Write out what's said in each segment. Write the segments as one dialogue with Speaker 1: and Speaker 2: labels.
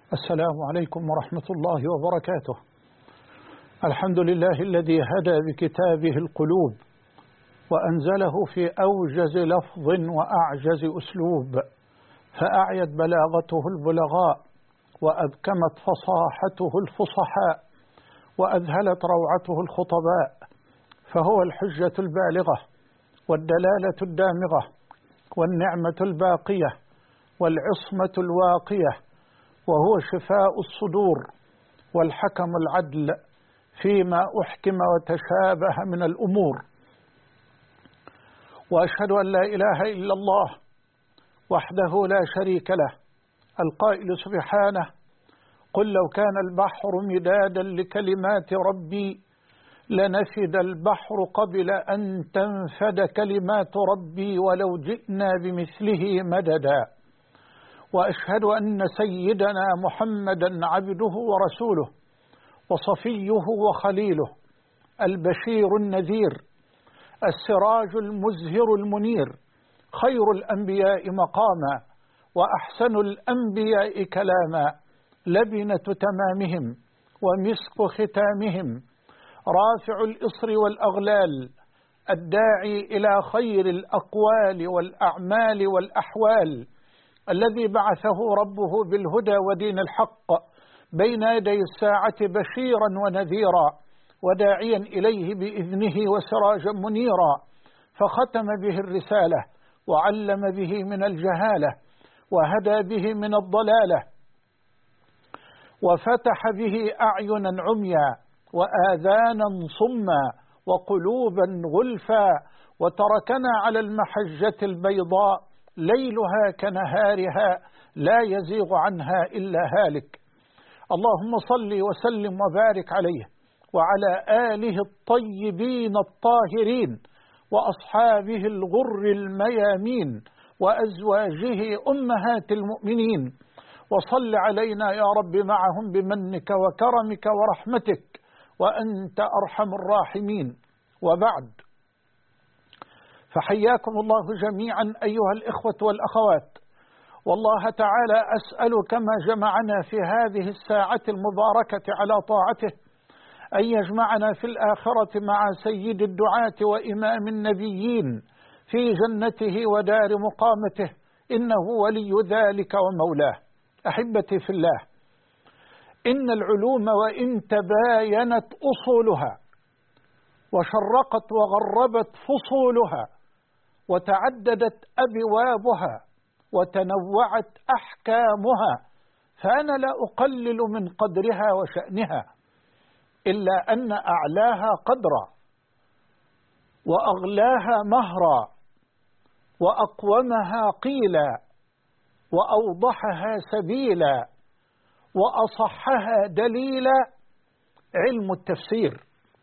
Speaker 1: السلام عليكم ورحمة الله وبركاته. الحمد لله الذي هدى بكتابه القلوب وأنزله في أوجز لفظ وأعجز أسلوب، فأعيت بلاغته البلغاء وأبكمت فصاحته الفصحاء وأذهلت روعته الخطباء، فهو الحجة البالغة والدلالة الدامغة والنعمة الباقية والعصمة الواقية، وهو شفاء الصدور والحكم العدل فيما أحكم وتشابه من الأمور. وأشهد أن لا إله إلا الله وحده لا شريك له، القائل سبحانه: قل لو كان البحر مدادا لكلمات ربي لنفد البحر قبل أن تنفد كلمات ربي ولو جئنا بمثله مددا. وأشهد أن سيدنا محمدا عبده ورسوله وصفيه وخليله، البشير النذير، السراج المزهر المنير، خير الأنبياء مقاما وأحسن الأنبياء كلاما، لبنة تمامهم ومسك ختامهم، رافع الإصر والأغلال، الداعي إلى خير الأقوال والأعمال والأحوال، الذي بعثه ربه بالهدى ودين الحق بين يدي الساعة بشيرا ونذيرا وداعيا إليه بإذنه وسراجا منيرا، فختم به الرسالة وعلم به من الجهالة وهدى به من الضلالة، وفتح به أعينا عميا وآذانا صما وقلوبا غلفا، وتركنا على المحجة البيضاء ليلها كنهارها لا يزيغ عنها إلا هالك. اللهم صل وسلم وبارك عليه وعلى آله الطيبين الطاهرين وأصحابه الغر الميامين وأزواجه أمهات المؤمنين، وصل علينا يا رب معهم بمنك وكرمك ورحمتك وأنت أرحم الراحمين. وبعد، فحياكم الله جميعا أيها الإخوة والأخوات، والله تعالى أسأل كما جمعنا في هذه الساعة المباركة على طاعته أن يجمعنا في الآخرة مع سيد الدعاة وإمام النبيين في جنته ودار مقامته، إنه ولي ذلك ومولاه. أحبتي في الله، إن العلوم وإن تباينت أصولها وشرقت وغربت فصولها وتعددت أبوابها وتنوعت أحكامها، فأنا لا أقلل من قدرها وشأنها، إلا أن أعلاها قدرا وأغلاها مهرا وأقومها قيلا وأوضحها سبيلا وأصحها دليلا علم التفسير،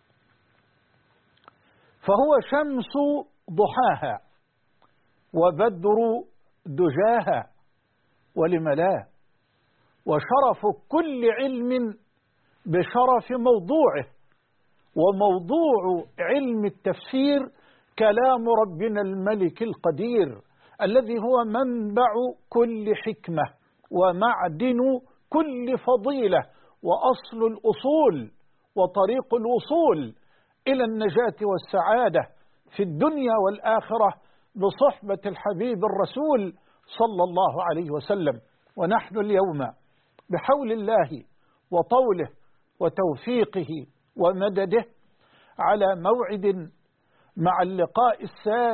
Speaker 1: فهو شمس ضحاها وبدر دجاها، ولم لا، وشرف كل علم بشرف موضوعه، وموضوع علم التفسير كلام ربنا الملك القدير الذي هو منبع كل حكمة ومعدن كل فضيلة وأصل الأصول وطريق الوصول إلى النجاة والسعادة في الدنيا والآخرة بصحبة الحبيب الرسول صلى الله عليه وسلم. ونحن اليوم بحول الله وطوله وتوفيقه ومدده على موعد مع اللقاء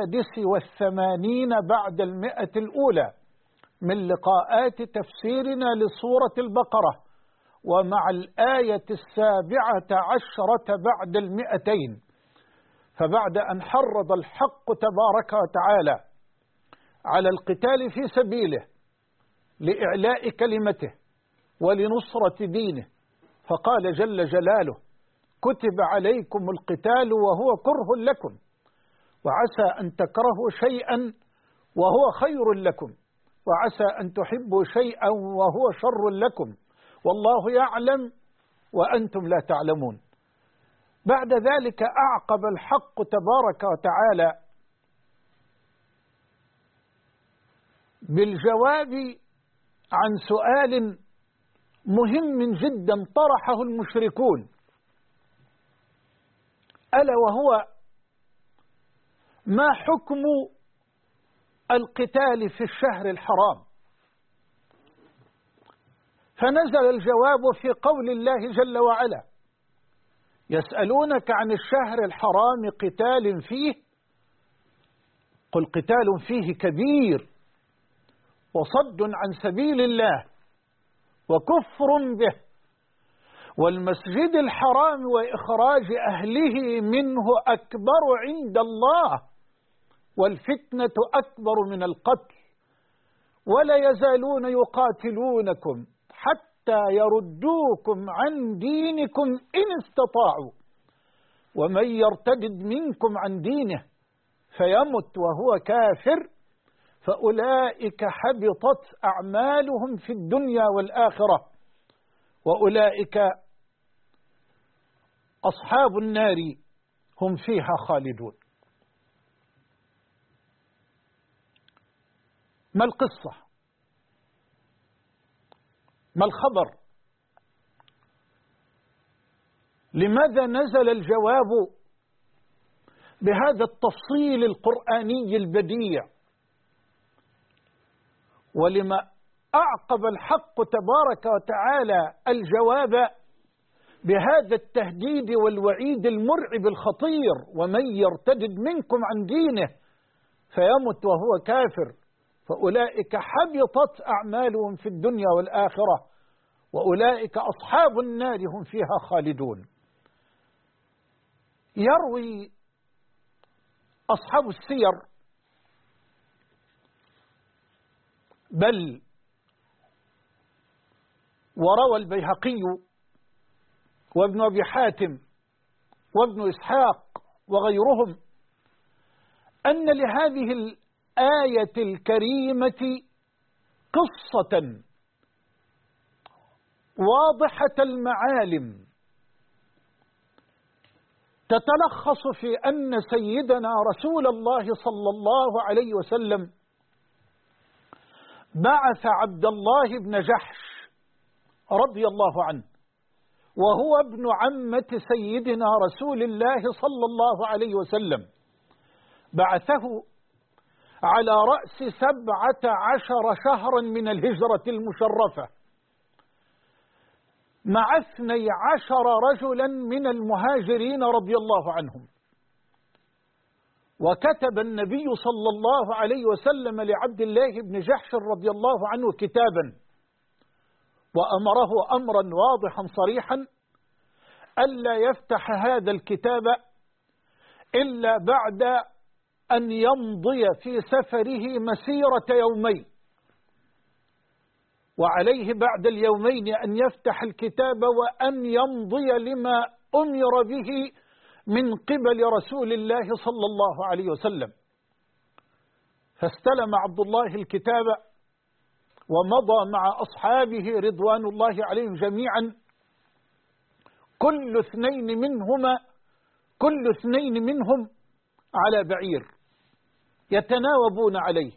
Speaker 1: 86 بعد 100 الأولى من لقاءات تفسيرنا لسورة البقرة، ومع الآية 17 بعد 200. فبعد أن حرض الحق تبارك وتعالى على القتال في سبيله لإعلاء كلمته ولنصرة دينه، فقال جل جلاله: كتب عليكم القتال وهو كره لكم، وعسى أن تكرهوا شيئا وهو خير لكم، وعسى أن تحبوا شيئا وهو شر لكم، والله يعلم وأنتم لا تعلمون. بعد ذلك أعقب الحق تبارك وتعالى بالجواب عن سؤال مهم جدا طرحه المشركون، ألا وهو ما حكم القتال في الشهر الحرام؟ فنزل الجواب في قول الله جل وعلا: يسألونك عن الشهر الحرام قتال فيه، قل قتال فيه كبير وصد عن سبيل الله وكفر به والمسجد الحرام وإخراج أهله منه أكبر عند الله والفتنة أكبر من القتل ولا يزالون يقاتلونكم حتى يردوكم عن دينكم إن استطاعوا ومن يرتد منكم عن دينه فيمت وهو كافر فأولئك حبطت أعمالهم في الدنيا والآخرة وأولئك أصحاب النار هم فيها خالدون. ما القصة؟ ما الخبر؟ لماذا نزل الجواب بهذا التفصيل القرآني البديع؟ ولما أعقب الحق تبارك وتعالى الجواب بهذا التهديد والوعيد المرعب الخطير: ومن يرتد منكم عن دينه فيمت وهو كافر فأولئك حبطت أعمالهم في الدنيا والآخرة وأولئك أصحاب النار هم فيها خالدون. يروي أصحاب السير بل وروى البيهقي وابن أبي حاتم وابن إسحاق وغيرهم أن لهذه الآية الكريمة قصة واضحة المعالم تتلخص في أن سيدنا رسول الله صلى الله عليه وسلم بعث عبد الله بن جحش رضي الله عنه وهو ابن عمة سيدنا رسول الله صلى الله عليه وسلم، بعثه على رأس 17 شهرا من الهجرة المشرفة مع 12 رجلا من المهاجرين رضي الله عنهم. وكتب النبي صلى الله عليه وسلم لعبد الله بن جحش رضي الله عنه كتابا وأمره أمرا واضحا صريحا ألا يفتح هذا الكتاب إلا بعد أن يمضي في سفره مسيرة يومين، وعليه بعد اليومين أن يفتح الكتاب وأن يمضي لما أمر به من قبل رسول الله صلى الله عليه وسلم. فاستلم عبد الله الكتاب ومضى مع أصحابه رضوان الله عليهم جميعا كل اثنين منهم على بعير يتناوبون عليه.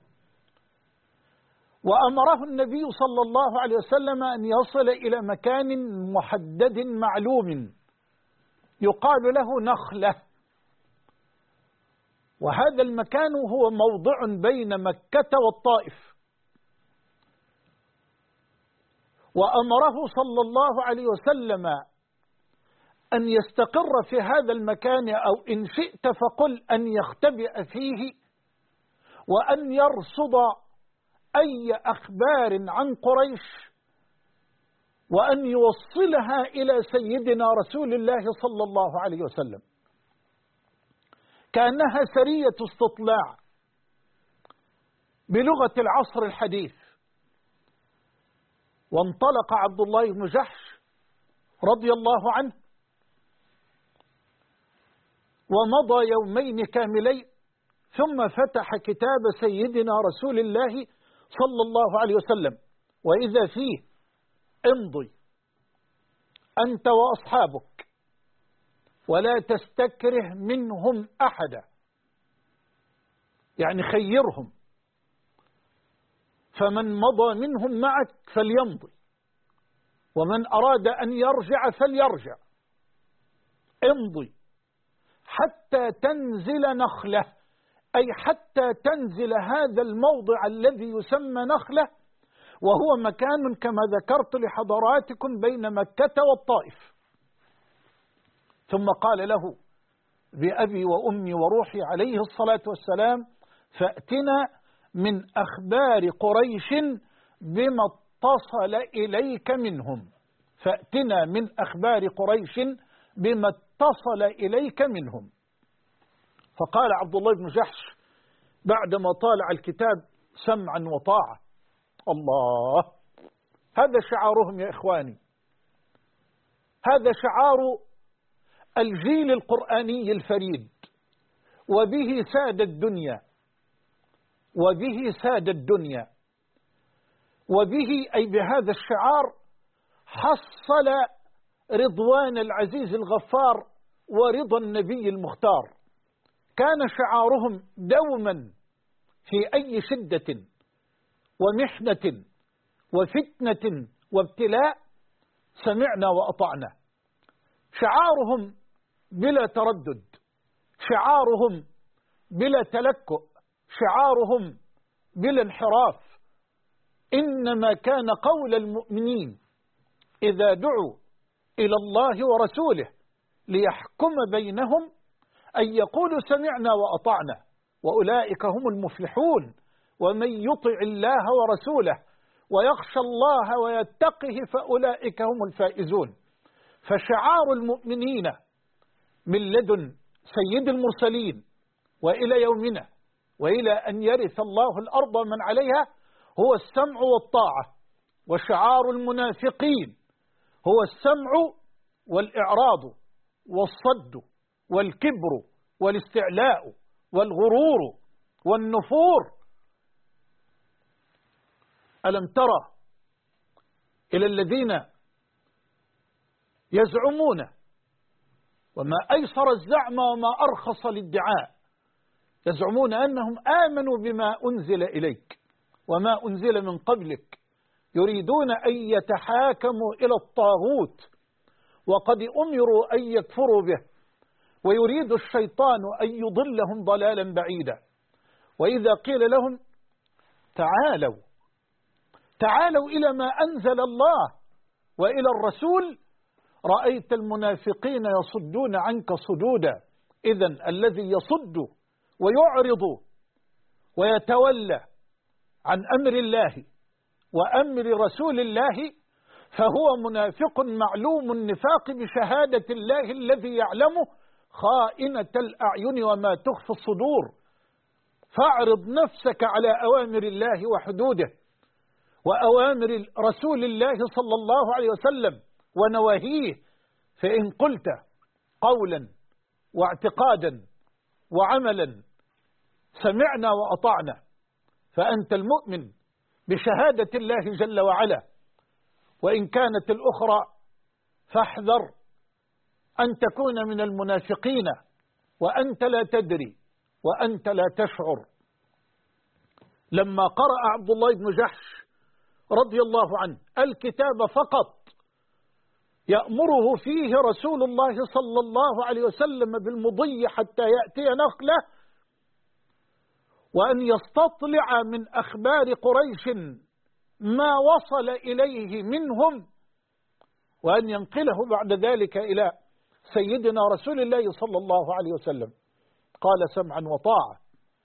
Speaker 1: وأمره النبي صلى الله عليه وسلم أن يصل إلى مكان محدد معلوم يقال له نخلة، وهذا المكان هو موضع بين مكة والطائف. وأمره صلى الله عليه وسلم أن يستقر في هذا المكان، أو إن شئت فقل أن يختبئ فيه، وأن يرصد أي أخبار عن قريش وأن يوصلها إلى سيدنا رسول الله صلى الله عليه وسلم، كأنها سرية استطلاع بلغة العصر الحديث. وانطلق عبد الله بن جحش رضي الله عنه ومضى يومين كاملين، ثم فتح كتاب سيدنا رسول الله صلى الله عليه وسلم وإذا فيه: امضي أنت وأصحابك ولا تستكره منهم أحدا، يعني خيرهم، فمن مضى منهم معك فليمضي ومن أراد أن يرجع فليرجع، امضي حتى تنزل نخلة، أي حتى تنزل هذا الموضع الذي يسمى نخلة، وهو مكان كما ذكرت لحضراتكم بين مكة والطائف. ثم قال له بأبي وأمي وروحي عليه الصلاة والسلام: فأتنا من أخبار قريش بما اتصل إليك منهم، فأتنا من أخبار قريش بما اتصل إليك منهم. فقال عبد الله بن جحش بعدما طالع الكتاب: سمعا وطاعة. الله، هذا شعارهم يا إخواني، هذا شعار الجيل القرآني الفريد، وبه ساد الدنيا، وبه ساد الدنيا، وبه أي بهذا الشعار حصل رضوان العزيز الغفار ورضا النبي المختار. كان شعارهم دوما في أي شدة ومحنة وفتنة وابتلاء: سمعنا وأطعنا. شعارهم بلا تردد، شعارهم بلا تلكؤ، شعارهم بلا انحراف. إنما كان قول المؤمنين إذا دعوا إلى الله ورسوله ليحكم بينهم أن يقولوا سمعنا وأطعنا، وأولئك هم المفلحون. ومن يطع الله ورسوله ويخشى الله ويتقه فأولئك هم الفائزون. فشعار المؤمنين من لدن سيد المرسلين وإلى يومنا وإلى أن يرث الله الأرض من عليها هو السمع والطاعة. وشعار المنافقين هو السمع والإعراض والصد والكبر والاستعلاء والغرور والنفور. ألم ترى إلى الذين يزعمون، وما أيسر الزعم وما أرخص الادعاء، يزعمون أنهم آمنوا بما أنزل إليك وما أنزل من قبلك، يريدون أن يتحاكموا إلى الطاغوت وقد أمروا أن يكفروا به، ويريد الشيطان أن يضلهم ضلالا بعيدا. وإذا قيل لهم تعالوا إلى ما أنزل الله وإلى الرسول رأيت المنافقين يصدون عنك صدودا. إذن الذي يصد ويعرض ويتولى عن أمر الله وأمر رسول الله فهو منافق معلوم النفاق بشهادة الله الذي يعلمه خائنة الأعين وما تخفي الصدور. فاعرض نفسك على أوامر الله وحدوده وأوامر رسول الله صلى الله عليه وسلم ونواهيه، فإن قلت قولا واعتقادا وعملا سمعنا وأطعنا فأنت المؤمن بشهادة الله جل وعلا. وإن كانت الأخرى فاحذر أن تكون من المنافقين وأنت لا تدري وأنت لا تشعر. لما قرأ عبد الله بن جحش رضي الله عنه الكتاب فقط يأمره فيه رسول الله صلى الله عليه وسلم بالمضي حتى يأتي نخله، وأن يستطلع من أخبار قريش ما وصل إليه منهم، وأن ينقله بعد ذلك إلى سيدنا رسول الله صلى الله عليه وسلم. قال سمعا وطاعة،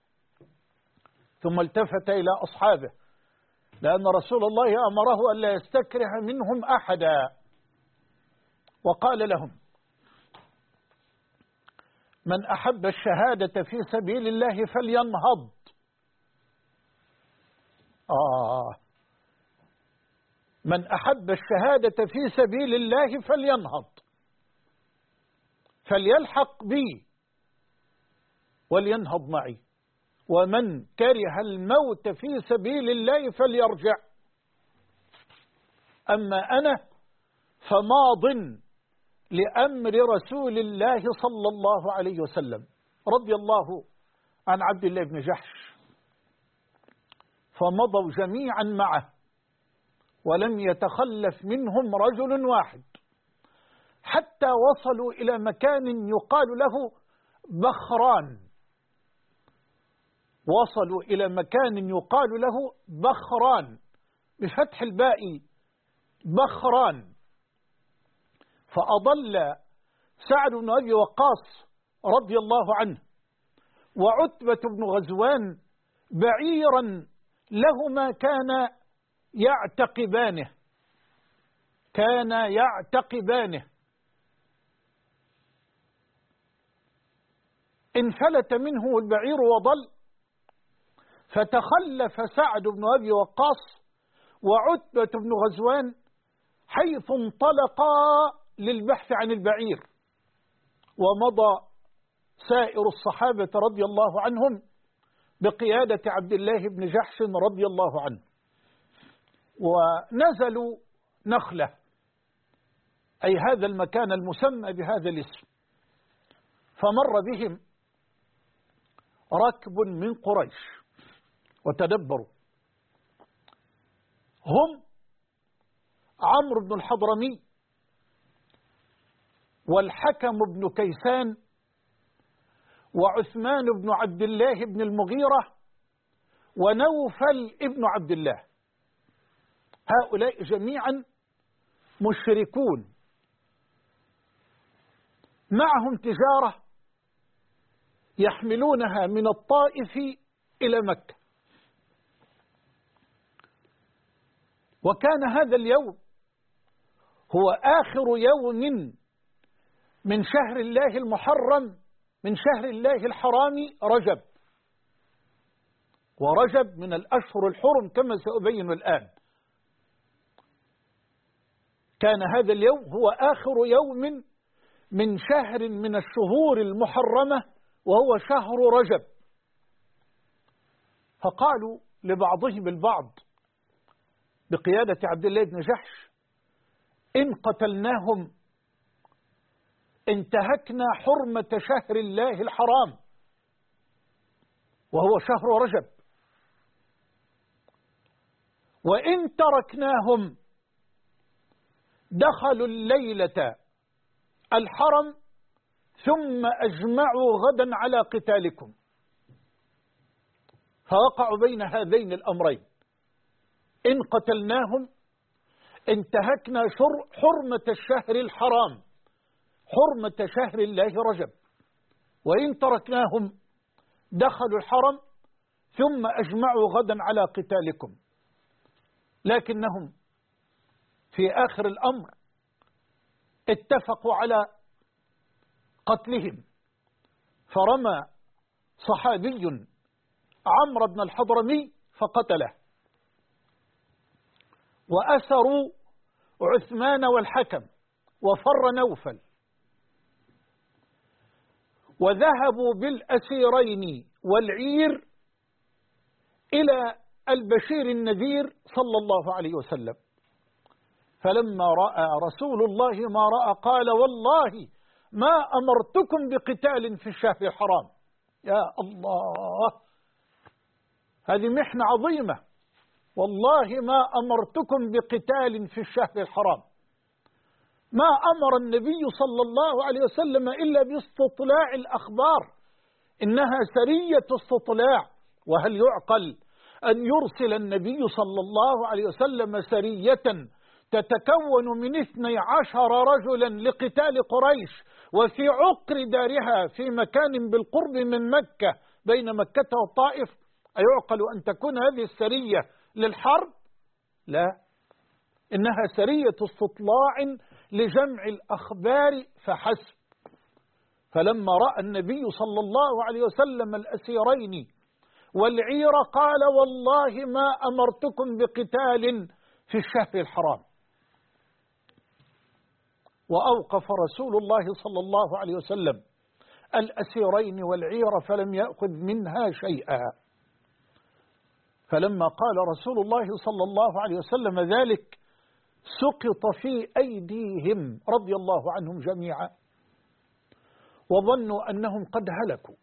Speaker 1: ثم التفت إلى أصحابه لأن رسول الله أمره أن لا يستكره منهم أحدا، وقال لهم: من أحب الشهادة في سبيل الله فلينهض. من أحب الشهادة في سبيل الله فلينهض، فليلحق بي ولينهض معي، ومن كره الموت في سبيل الله فليرجع. أما أنا فماض لأمر رسول الله صلى الله عليه وسلم. رضي الله عن عبد الله بن جحش، فمضوا جميعا معه ولم يتخلف منهم رجل واحد، حتى وصلوا إلى مكان يقال له بخران. وصلوا إلى مكان يقال له بخران بفتح الباء، بخران. فأضل سعد بن أبي وقاص رضي الله عنه وعتبة بن غزوان بعيرا لهما كان يعتقبانه، انفلت منه البعير وضل، فتخلف سعد بن أبي وقاص وعتبة بن غزوان حيث انطلقا للبحث عن البعير، ومضى سائر الصحابة رضي الله عنهم بقيادة عبد الله بن جحش رضي الله عنه، ونزلوا نخلة، أي هذا المكان المسمى بهذا الاسم. فمر بهم ركب من قريش، وتدبروا، هم عمرو بن الحضرمي والحكم بن كيسان وعثمان بن عبد الله بن المغيرة ونوفل ابن عبد الله. هؤلاء جميعا مشركون، معهم تجارة يحملونها من الطائف إلى مكة. وكان هذا اليوم هو آخر يوم من شهر الله المحرم، من شهر الله الحرام رجب، ورجب من الأشهر الحرم كما سأبين الآن. كان هذا اليوم هو آخر يوم من شهر من الشهور المحرمة، وهو شهر رجب. فقالوا لبعضهم البعض بقيادة عبد الله بن جحش: إن قتلناهم انتهكنا حرمة شهر الله الحرام وهو شهر رجب، وإن تركناهم دخلوا الليلة الحرم ثم أجمعوا غدا على قتالكم. فوقعوا بين هذين الأمرين: إن قتلناهم انتهكنا حرمة الشهر الحرام، حرمة شهر الله رجب، وإن تركناهم دخلوا الحرم ثم أجمعوا غدا على قتالكم. لكنهم في آخر الأمر اتفقوا على قتلهم، فرمى صحابي عمرو بن الحضرمي فقتله، وأسروا عثمان والحكم، وفر نوفل، وذهبوا بالأسيرين والعير إلى البشير النذير صلى الله عليه وسلم. فلما رأى رسول الله ما رأى قال: والله ما أمرتكم بقتال في الشهر الحرام. يا الله، هذه محنة عظيمة. والله ما أمرتكم بقتال في الشهر الحرام. ما أمر النبي صلى الله عليه وسلم إلا باستطلاع الأخبار، إنها سرية استطلاع. وهل يعقل أن يرسل النبي صلى الله عليه وسلم سرية تتكون من 12 رجلا لقتال قريش وفي عقر دارها في مكان بالقرب من مكة بين مكة والطائف؟ أيعقل أن تكون هذه السرية للحرب؟ لا، إنها سرية استطلاع لجمع الأخبار فحسب. فلما رأى النبي صلى الله عليه وسلم الأسيرين والعير قال: والله ما أمرتكم بقتال في الشهر الحرام. وأوقف رسول الله صلى الله عليه وسلم الأسيرين والعير فلم يأخذ منها شيئا. فلما قال رسول الله صلى الله عليه وسلم ذلك سقط في أيديهم رضي الله عنهم جميعا، وظنوا أنهم قد هلكوا،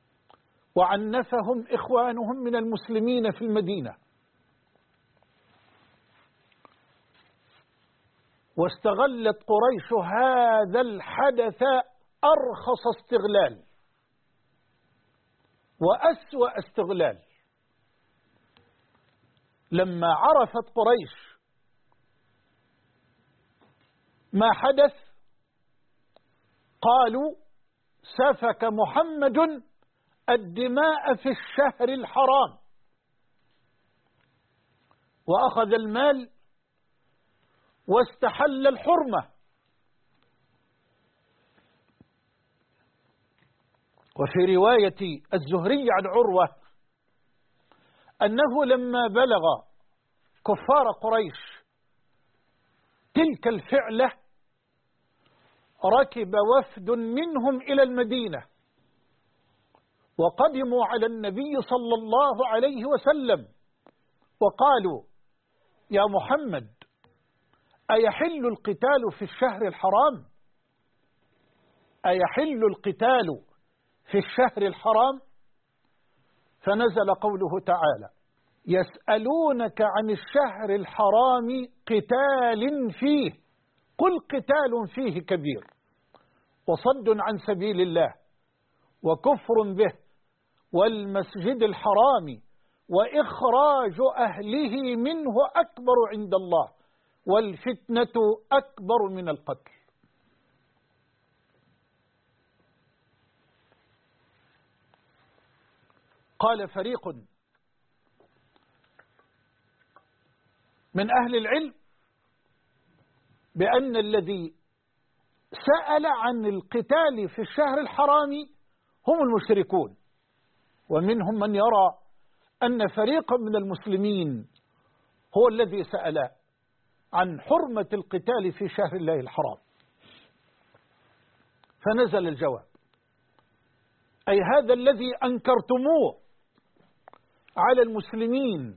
Speaker 1: وعنفهم إخوانهم من المسلمين في المدينة. واستغلت قريش هذا الحدث أرخص استغلال وأسوأ استغلال. لما عرفت قريش ما حدث قالوا سفك محمد الدماء في الشهر الحرام وأخذ المال واستحل الحرمة. وفي رواية الزهري عن عروة أنه لما بلغ كفار قريش تلك الفعلة ركب وفد منهم إلى المدينة وقدموا على النبي صلى الله عليه وسلم وقالوا يا محمد أيحل القتال في الشهر الحرام؟ أيحل القتال في الشهر الحرام؟ فنزل قوله تعالى يسألونك عن الشهر الحرام قتال فيه قل قتال فيه كبير وصد عن سبيل الله وكفر به والمسجد الحرام وإخراج أهله منه أكبر عند الله والفتنة أكبر من القتل. قال فريق من أهل العلم بأن الذي سأل عن القتال في الشهر الحرام هم المشركون، ومنهم من يرى أن فريقا من المسلمين هو الذي سأل عن حرمة القتال في شهر الله الحرام. فنزل الجواب أي هذا الذي أنكرتموه على المسلمين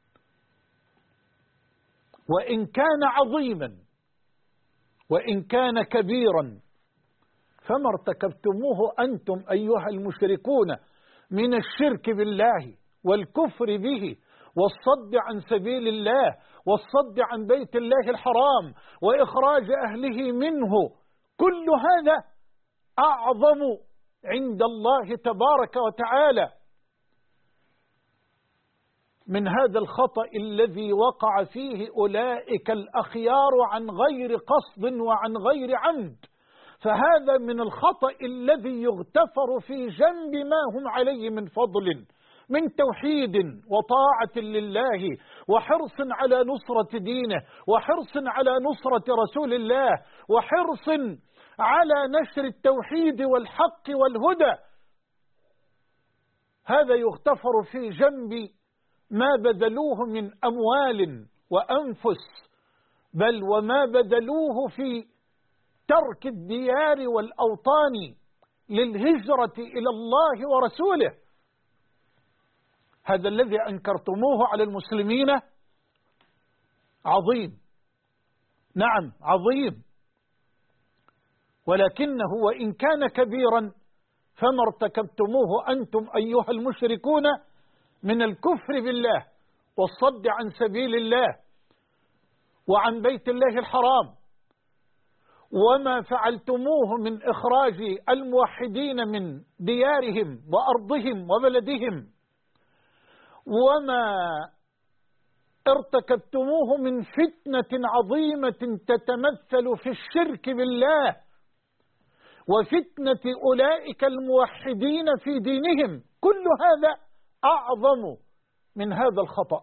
Speaker 1: وإن كان عظيما وإن كان كبيرا فما ارتكبتموه أنتم أيها المشركون من الشرك بالله والكفر به والصد عن سبيل الله والصد عن بيت الله الحرام وإخراج أهله منه، كل هذا أعظم عند الله تبارك وتعالى من هذا الخطأ الذي وقع فيه أولئك الأخيار عن غير قصد وعن غير عمد. فهذا من الخطأ الذي يغتفر في جنب ما هم عليه من فضل من توحيد وطاعة لله وحرص على نصرة دينه وحرص على نصرة رسول الله وحرص على نشر التوحيد والحق والهدى. هذا يغتفر في جنب ما بذلوه من أموال وأنفس، بل وما بذلوه في ترك الديار والأوطان للهجرة إلى الله ورسوله. هذا الذي أنكرتموه على المسلمين عظيم، نعم عظيم، ولكنه وإن كان كبيرا فما ارتكبتموه أنتم أيها المشركون من الكفر بالله والصد عن سبيل الله وعن بيت الله الحرام، وما فعلتموه من إخراج الموحدين من ديارهم وأرضهم وبلدهم، وما ارتكبتموه من فتنة عظيمة تتمثل في الشرك بالله وفتنة أولئك الموحدين في دينهم. كل هذا أعظم من هذا الخطأ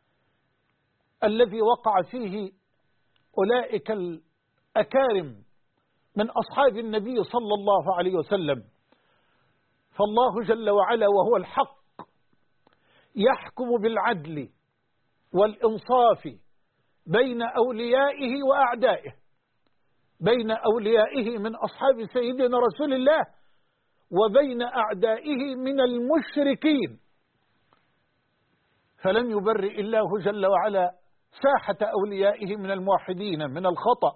Speaker 1: الذي وقع فيه أولئك الأكارم من أصحاب النبي صلى الله عليه وسلم. فالله جل وعلا وهو الحق يحكم بالعدل والإنصاف بين أوليائه وأعدائه، بين أوليائه من أصحاب سيدنا رسول الله وبين أعدائه من المشركين. فلم يبرئ الله جل وعلا ساحة أوليائه من الموحدين من الخطأ،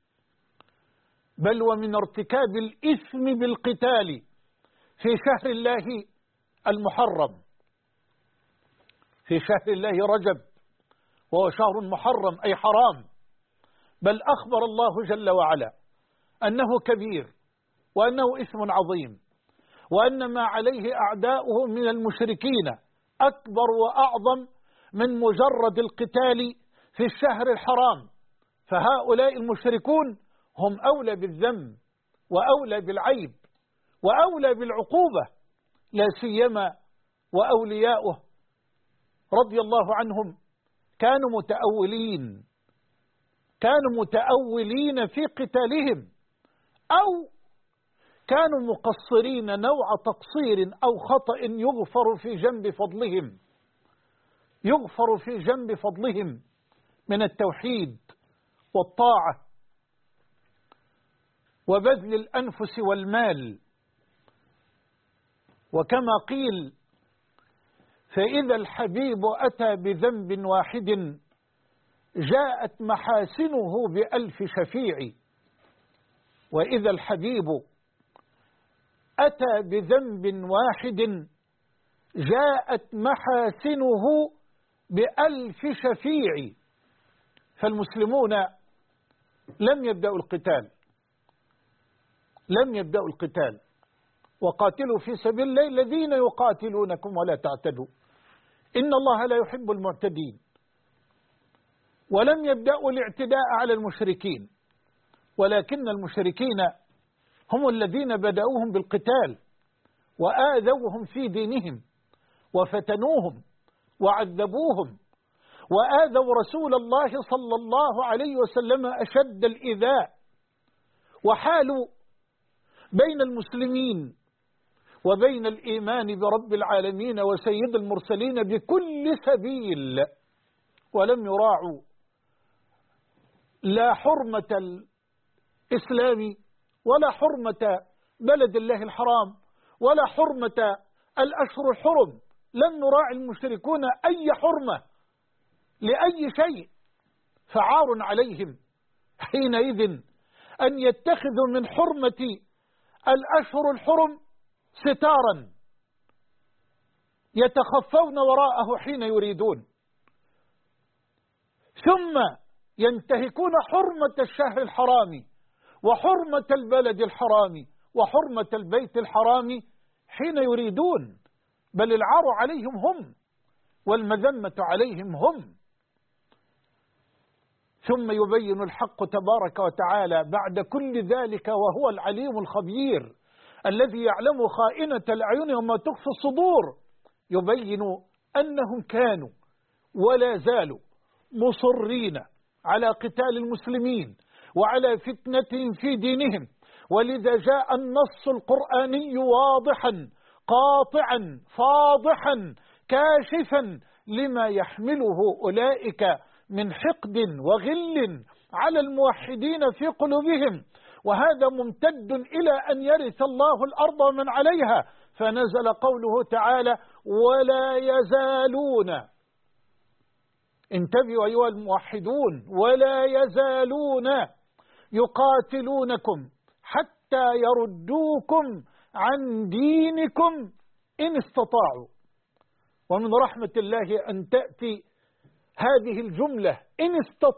Speaker 1: بل ومن ارتكاب الإثم بالقتال في شهر الله المحرم، في شهر الله رجب وهو شهر محرم أي حرام، بل أخبر الله جل وعلا أنه كبير وأنه إثم عظيم، وأن ما عليه أعداؤه من المشركين أكبر وأعظم من مجرد القتال في الشهر الحرام. فهؤلاء المشركون هم أولى بالذنب وأولى بالعيب وأولى بالعقوبة، لا سيما وأولياؤه رضي الله عنهم كانوا متأولين في قتالهم، أو كانوا مقصرين نوع تقصير أو خطأ يغفر في جنب فضلهم من التوحيد والطاعة وبذل الأنفس والمال. وكما قيل: فإذا الحبيب أتى بذنب واحد جاءت محاسنه بألف شفيع. وإذا الحبيب أتى بذنب واحد جاءت محاسنه بألف شفيع. فالمسلمون لم يبدأوا القتال، وقاتلوا في سبيل الله الذين يقاتلونكم ولا تعتدوا إن الله لا يحب المعتدين. ولم يبدأوا الاعتداء على المشركين، ولكن المشركين هم الذين بدأوهم بالقتال وآذوهم في دينهم وفتنوهم وعذبوهم وآذوا رسول الله صلى الله عليه وسلم أشد الإيذاء، وحالوا بين المسلمين وبين الإيمان برب العالمين وسيد المرسلين بكل سبيل، ولم يراعوا لا حرمة الإسلام ولا حرمة بلد الله الحرام ولا حرمة الأشهر الحرم. لم يراعي المشركون أي حرمة لأي شيء، فعار عليهم حينئذ أن يتخذوا من حرمة الأشهر الحرم ستارا يتخفون وراءه حين يريدون، ثم ينتهكون حرمة الشهر الحرام وحرمة البلد الحرام وحرمة البيت الحرام حين يريدون، بل العار عليهم هم والمذمة عليهم هم. ثم يبين الحق تبارك وتعالى بعد كل ذلك وهو العليم الخبير الذي يعلم خائنة الأعين وما تخفي الصدور، يبين أنهم كانوا ولا زالوا مصرين على قتال المسلمين وعلى فتنتهم في دينهم، ولذا جاء النص القرآني واضحا قاطعا فاضحا كاشفا لما يحمله أولئك من حقد وغل على الموحدين في قلوبهم، وهذا ممتد إلى أن يرث الله الأرض ومن عليها. فنزل قوله تعالى: ولا يزالون، انتبهوا أيها الموحدون، ولا يزالون يقاتلونكم حتى يردوكم عن دينكم إن استطاعوا. ومن رحمة الله أن تأتي هذه الجملة إن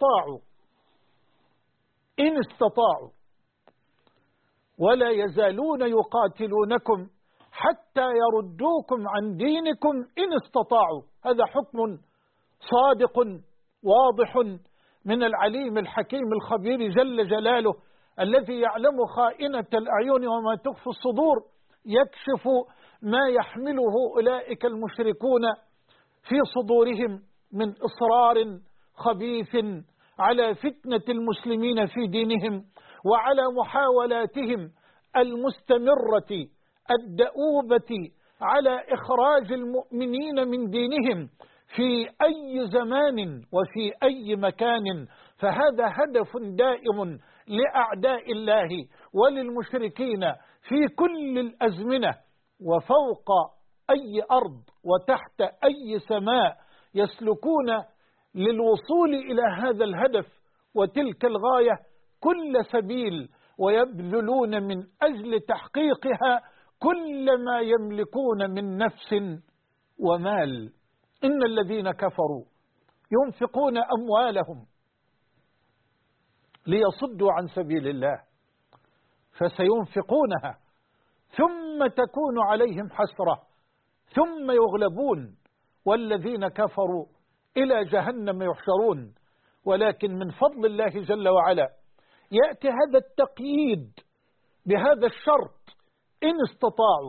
Speaker 1: استطاعوا، ولا يزالون يقاتلونكم حتى يردوكم عن دينكم إن استطاعوا. هذا حكم صادق واضح من العليم الحكيم الخبير جل جلاله الذي يعلم خائنة الأعين وما تخفي الصدور، يكشف ما يحمله أولئك المشركون في صدورهم من إصرار خبيث على فتنة المسلمين في دينهم وعلى محاولاتهم المستمرة الدؤوبة على إخراج المؤمنين من دينهم في أي زمان وفي أي مكان. فهذا هدف دائم لأعداء الله وللمشركين في كل الأزمنة وفوق أي أرض وتحت أي سماء، يسلكون للوصول إلى هذا الهدف وتلك الغاية كل سبيل، ويبذلون من أجل تحقيقها كل ما يملكون من نفس ومال. إن الذين كفروا ينفقون أموالهم ليصدوا عن سبيل الله، فسينفقونها ثم تكون عليهم حسرة ثم يغلبون والذين كفروا إلى جهنم يحشرون. ولكن من فضل الله جل وعلا يأتي هذا التقييد بهذا الشرط: إن استطاعوا،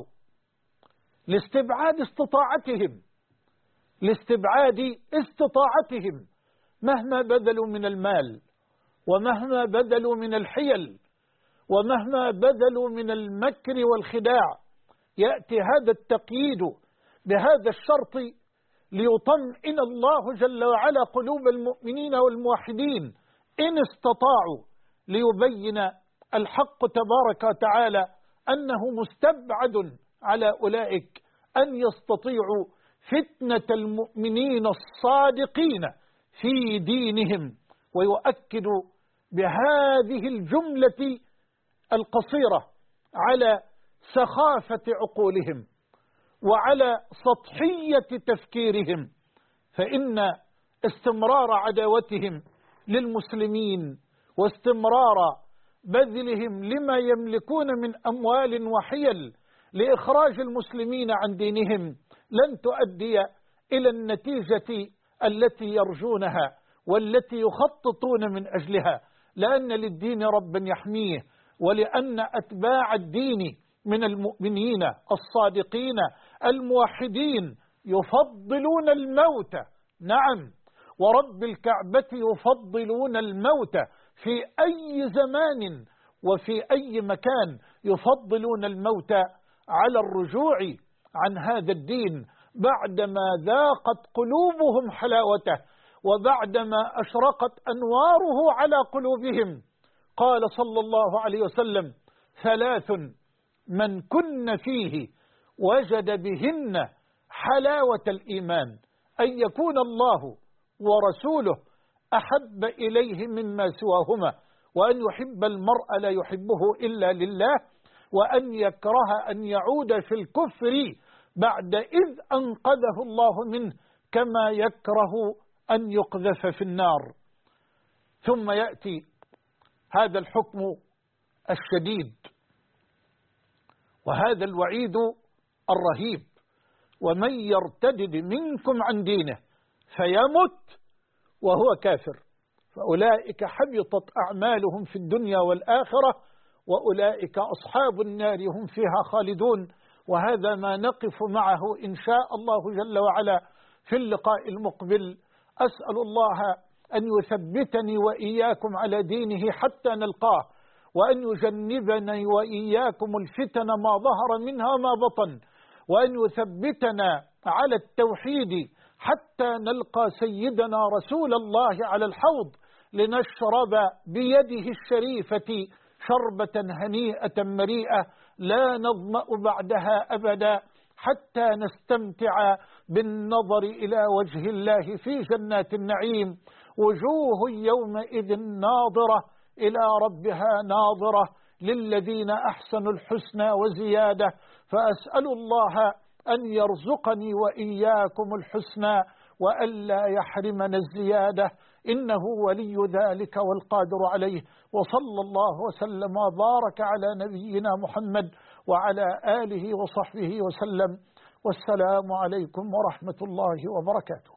Speaker 1: لاستبعاد استطاعتهم مهما بذلوا من المال ومهما بذلوا من الحيل ومهما بذلوا من المكر والخداع. يأتي هذا التقييد بهذا الشرط ليطمئن الله جل وعلا قلوب المؤمنين والموحدين إن استطاعوا، ليبين الحق تبارك وتعالى أنه مستبعد على أولئك أن يستطيعوا فتنة المؤمنين الصادقين في دينهم. ويؤكد بهذه الجملة القصيرة على سخافة عقولهم وعلى سطحية تفكيرهم، فإن استمرار عداوتهم للمسلمين واستمرار بذلهم لما يملكون من أموال وحيل لإخراج المسلمين عن دينهم لن تؤدي إلى النتيجة التي يرجونها والتي يخططون من أجلها، لأن للدين ربا يحميه، ولأن أتباع الدين من المؤمنين الصادقين الموحدين يفضلون الموت. نعم، ورب الكعبة يفضلون الموت في أي زمان وفي أي مكان، يفضلون الموت على الرجوع عن هذا الدين بعدما ذاقت قلوبهم حلاوته وبعدما أشرقت أنواره على قلوبهم. قال صلى الله عليه وسلم: 3 من كن فيه وجد بهن حلاوة الإيمان: أن يكون الله ورسوله أحب إليه مما سواهما، وأن يحب المرء لا يحبه إلا لله، وأن يكره أن يعود في الكفر بعد إذ أنقذه الله منه، كما يكره أن يقذف في النار. ثم يأتي هذا الحكم الشديد وهذا الوعيد الرهيب: ومن يرتدد منكم عن دينه فيمت وهو كافر فأولئك حبطت أعمالهم في الدنيا والآخرة وأولئك أصحاب النار هم فيها خالدون. وهذا ما نقف معه إن شاء الله جل وعلا في اللقاء المقبل. أسأل الله أن يثبتني وإياكم على دينه حتى نلقاه، وأن يجنبني وإياكم الفتن ما ظهر منها وما بطن، وأن يثبتنا على التوحيد حتى نلقى سيدنا رسول الله على الحوض لنشرب بيده الشريفة شربة هنيئة مريئة لا نظمأ بعدها أبدا، حتى نستمتع بالنظر إلى وجه الله في جنات النعيم. وجوه يومئذ ناظرة إلى ربها ناظرة، للذين أحسنوا الحسنى وزيادة. فأسأل الله أن يرزقني وإياكم الحسنى وألا يحرمنا الزيادة، إنه ولي ذلك والقادر عليه. وصلى الله وسلم وبارك على نبينا محمد وعلى آله وصحبه وسلم، والسلام عليكم ورحمة الله وبركاته.